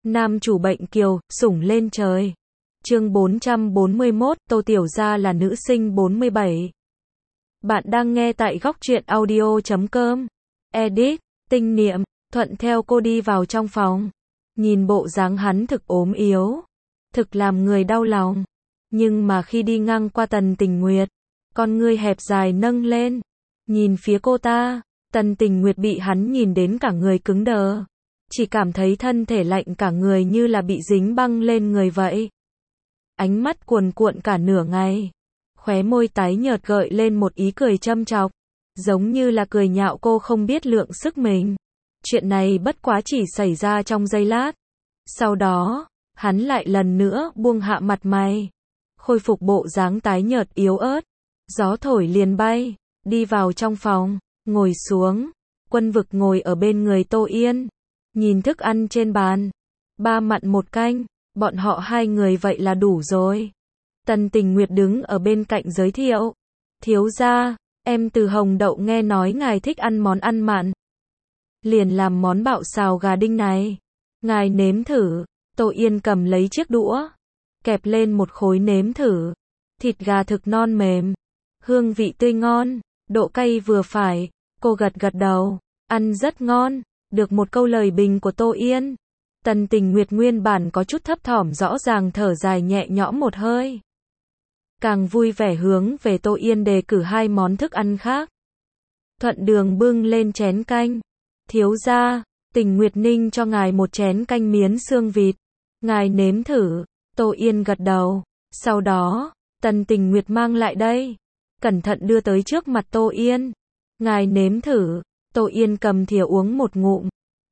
Nam chủ bệnh kiều, sủng lên trời. Chương 441, Tô Tiểu Gia là nữ sinh 47. Bạn đang nghe tại góc truyện audio.com. Edit, Tinh Niệm, thuận theo cô đi vào trong phòng. Nhìn bộ dáng hắn thực ốm yếu, thực làm người đau lòng. Nhưng mà khi đi ngang qua Tần Tình Nguyệt, con ngươi hẹp dài nâng lên, nhìn phía cô ta, Tần Tình Nguyệt bị hắn nhìn đến cả người cứng đờ, chỉ cảm thấy thân thể lạnh cả người như là bị dính băng lên người vậy. Ánh mắt cuồn cuộn cả nửa ngày, khóe môi tái nhợt gợi lên một ý cười châm chọc, giống như là cười nhạo cô không biết lượng sức mình. Chuyện này bất quá chỉ xảy ra trong giây lát. Sau đó, hắn lại lần nữa buông hạ mặt mày, khôi phục bộ dáng tái nhợt yếu ớt. Gió thổi liền bay, đi vào trong phòng, ngồi xuống. Quân Vực ngồi ở bên người Tô Yên, nhìn thức ăn trên bàn, 3 mặn 1 canh, bọn họ 2 người vậy là đủ rồi. Tần Tình Nguyệt đứng ở bên cạnh giới thiệu, thiếu gia, em từ Hồng Đậu nghe nói ngài thích ăn món ăn mặn, liền làm món bạo xào gà đinh này, ngài nếm thử. Tô Yên cầm lấy chiếc đũa, kẹp lên một khối nếm thử. Thịt gà thực non mềm, hương vị tươi ngon, độ cay vừa phải. Cô gật gật đầu, ăn rất ngon. Được một câu lời bình của Tô Yên, Tần Tình Nguyệt nguyên bản có chút thấp thỏm rõ ràng thở dài nhẹ nhõm một hơi, càng vui vẻ hướng về Tô Yên đề cử 2 món thức ăn khác. Thuận đường bưng lên chén canh, thiếu gia, Tình Nguyệt ninh cho ngài một chén canh miến xương vịt, ngài nếm thử. Tô Yên gật đầu, sau đó, Tần Tình Nguyệt mang lại đây, cẩn thận đưa tới trước mặt Tô Yên, ngài nếm thử. Tô Yên cầm thìa uống một ngụm,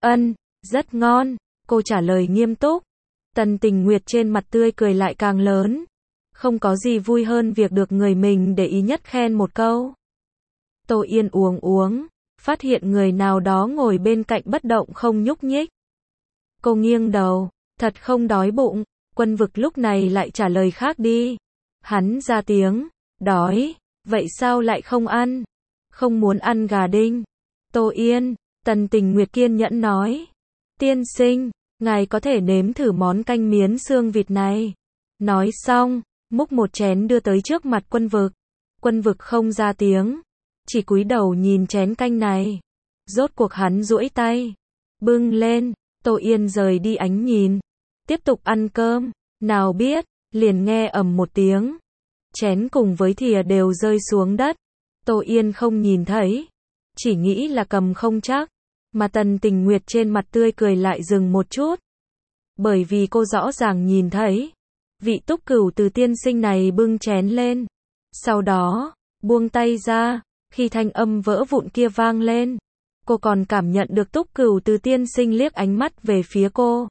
rất ngon, cô trả lời nghiêm túc. Tần Tình Nguyệt trên mặt tươi cười lại càng lớn, không có gì vui hơn việc được người mình để ý nhất khen một câu. Tô Yên uống, phát hiện người nào đó ngồi bên cạnh bất động không nhúc nhích. Cô nghiêng đầu, thật không đói bụng. Quân Vực lúc này lại trả lời khác đi. Hắn ra tiếng, đói, vậy sao lại không ăn? Không muốn ăn gà đinh. Tô Yên, Tần Tình Nguyệt kiên nhẫn nói, tiên sinh, ngài có thể nếm thử món canh miến xương vịt này. Nói xong, múc một chén đưa tới trước mặt Quân Vực. Quân Vực không ra tiếng, chỉ cúi đầu nhìn chén canh này. Rốt cuộc hắn duỗi tay, bưng lên. Tô Yên rời đi ánh nhìn, tiếp tục ăn cơm. Nào biết, liền nghe ầm một tiếng, chén cùng với thìa đều rơi xuống đất. Tô Yên không nhìn thấy, chỉ nghĩ là cầm không chắc, mà Tần Tình Nguyệt trên mặt tươi cười lại dừng một chút. Bởi vì cô rõ ràng nhìn thấy, vị Túc Cửu từ tiên sinh này bưng chén lên, sau đó, buông tay ra, khi thanh âm vỡ vụn kia vang lên, cô còn cảm nhận được Túc Cửu từ tiên sinh liếc ánh mắt về phía cô.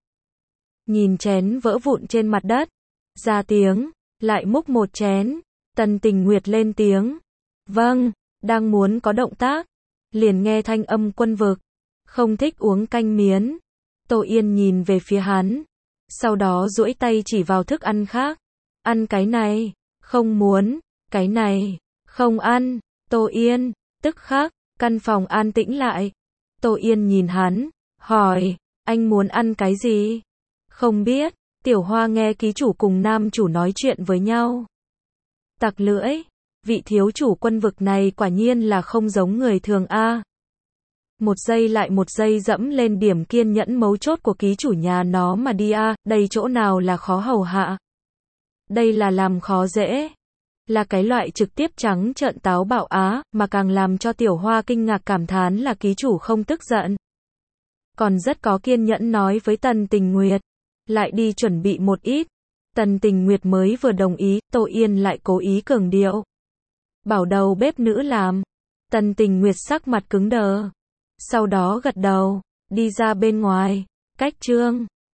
Nhìn chén vỡ vụn trên mặt đất, ra tiếng, lại múc một chén. Tần Tình Nguyệt lên tiếng, vâng, đang muốn có động tác, liền nghe thanh âm Quân Vực, không thích uống canh miến. Tô Yên nhìn về phía hắn, sau đó duỗi tay chỉ vào thức ăn khác, ăn cái này, không muốn, cái này, không ăn. Tô Yên, tức khắc, căn phòng an tĩnh lại. Tô Yên nhìn hắn, hỏi, anh muốn ăn cái gì? Không biết. Tiểu Hoa nghe ký chủ cùng nam chủ nói chuyện với nhau, tặc lưỡi, vị thiếu chủ Quân Vực này quả nhiên là không giống người thường a. Một giây lại một giây dẫm lên điểm kiên nhẫn mấu chốt của ký chủ nhà nó mà đi a, đây chỗ nào là khó hầu hạ. Đây là làm khó dễ. Là cái loại trực tiếp trắng trợn táo bạo á, mà càng làm cho Tiểu Hoa kinh ngạc cảm thán là ký chủ không tức giận, còn rất có kiên nhẫn nói với Tần Tình Nguyệt, lại đi chuẩn bị một ít. Tần Tình Nguyệt mới vừa đồng ý, Tô Yên lại cố ý cường điệu, bảo đầu bếp nữ làm. Tần Tình Nguyệt sắc mặt cứng đờ, sau đó gật đầu, đi ra bên ngoài. Cách trương